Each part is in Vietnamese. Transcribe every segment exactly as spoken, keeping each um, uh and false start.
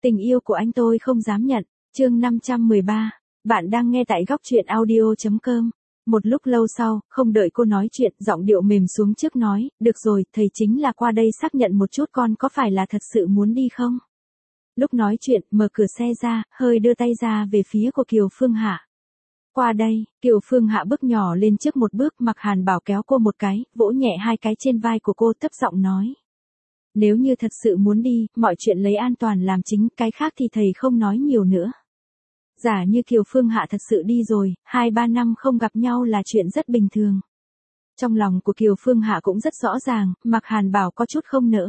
Tình yêu của anh tôi không dám nhận. Chương năm trăm mười ba. Bạn đang nghe tại góc truyện audio chấm com. Một lúc lâu sau, không đợi cô nói chuyện, giọng điệu mềm xuống trước nói, được rồi, thầy chính là qua đây xác nhận một chút con có phải là thật sự muốn đi không? Lúc nói chuyện, mở cửa xe ra, hơi đưa tay ra về phía của Kiều Phương Hạ. Qua đây, Kiều Phương Hạ bước nhỏ lên trước một bước, Mạc Hàn Bảo kéo cô một cái, vỗ nhẹ hai cái trên vai của cô, thấp giọng nói. Nếu như thật sự muốn đi, mọi chuyện lấy an toàn làm chính, cái khác thì thầy không nói nhiều nữa. Giả như Kiều Phương Hạ thật sự đi rồi, hai ba năm không gặp nhau là chuyện rất bình thường. Trong lòng của Kiều Phương Hạ cũng rất rõ ràng, Mạc Hàn Bảo có chút không nỡ.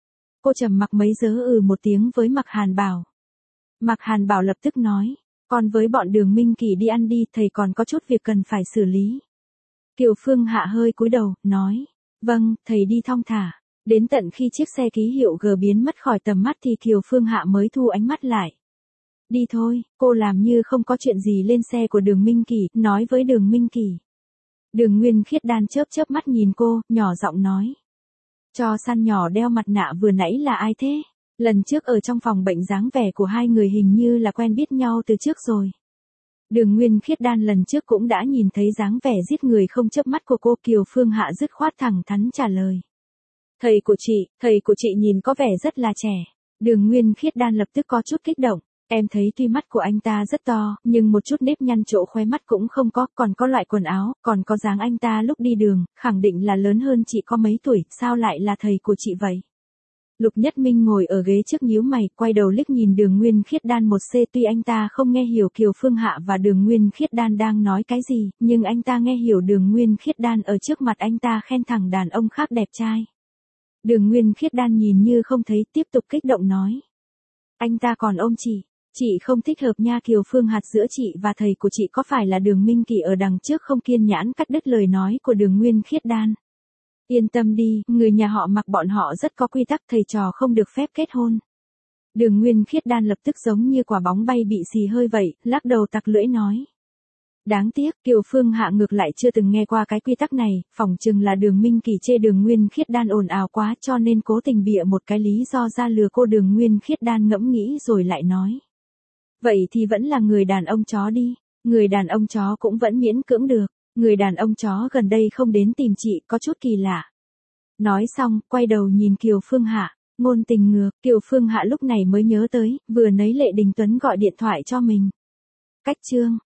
Cô trầm mặc mấy giớ ừ một tiếng với Mạc Hàn Bảo. Mạc Hàn Bảo lập tức nói, còn với bọn Đường Minh Kỳ đi ăn đi, thầy còn có chút việc cần phải xử lý. Kiều Phương Hạ hơi cúi đầu, nói, vâng, thầy đi thong thả. Đến tận khi chiếc xe ký hiệu G biến mất khỏi tầm mắt thì Kiều Phương Hạ mới thu ánh mắt lại. Đi thôi, cô làm như không có chuyện gì lên xe của Đường Minh Kỳ, nói với Đường Minh Kỳ. Đường Nguyên Khiết Đan chớp chớp mắt nhìn cô, nhỏ giọng nói. Cho săn nhỏ đeo mặt nạ vừa nãy là ai thế? Lần trước ở trong phòng bệnh dáng vẻ của hai người hình như là quen biết nhau từ trước rồi. Đường Nguyên Khiết Đan lần trước cũng đã nhìn thấy dáng vẻ giết người không chớp mắt của cô. Kiều Phương Hạ dứt khoát thẳng thắn trả lời. Thầy của chị, thầy của chị nhìn có vẻ rất là trẻ. Đường Nguyên Khiết Đan lập tức có chút kích động. Em thấy tuy mắt của anh ta rất to, nhưng một chút nếp nhăn chỗ khóe mắt cũng không có, còn có loại quần áo, còn có dáng anh ta lúc đi đường, khẳng định là lớn hơn chị có mấy tuổi, sao lại là thầy của chị vậy? Lục Nhất Minh ngồi ở ghế trước nhíu mày, quay đầu liếc nhìn Đường Nguyên Khiết Đan một c, tuy anh ta không nghe hiểu Kiều Phương Hạ và Đường Nguyên Khiết Đan đang nói cái gì, nhưng anh ta nghe hiểu Đường Nguyên Khiết Đan ở trước mặt anh ta khen thẳng đàn ông khác đẹp trai. Đường Nguyên Khiết Đan nhìn như không thấy, tiếp tục kích động nói. Anh ta còn ôm chị, chị không thích hợp nha. Kiều Phương Hạt, giữa chị và thầy của chị có phải là Đường Minh Kỳ ở đằng trước không? Kiên nhẫn cắt đứt lời nói của Đường Nguyên Khiết Đan. Yên tâm đi, người nhà họ Mặc bọn họ rất có quy tắc, thầy trò không được phép kết hôn. Đường Nguyên Khiết Đan lập tức giống như quả bóng bay bị xì hơi vậy, lắc đầu tặc lưỡi nói. Đáng tiếc, Kiều Phương Hạ ngược lại chưa từng nghe qua cái quy tắc này, phỏng chừng là Đường Minh Kỳ chê Đường Nguyên Khiết Đan ồn ào quá cho nên cố tình bịa một cái lý do ra lừa cô. Đường Nguyên Khiết Đan ngẫm nghĩ rồi lại nói. Vậy thì vẫn là người đàn ông chó đi, người đàn ông chó cũng vẫn miễn cưỡng được, người đàn ông chó gần đây không đến tìm chị, có chút kỳ lạ. Nói xong, quay đầu nhìn Kiều Phương Hạ, ngôn tình ngược. Kiều Phương Hạ lúc này mới nhớ tới, vừa nấy Lệ Đình Tuấn gọi điện thoại cho mình. Cách chương.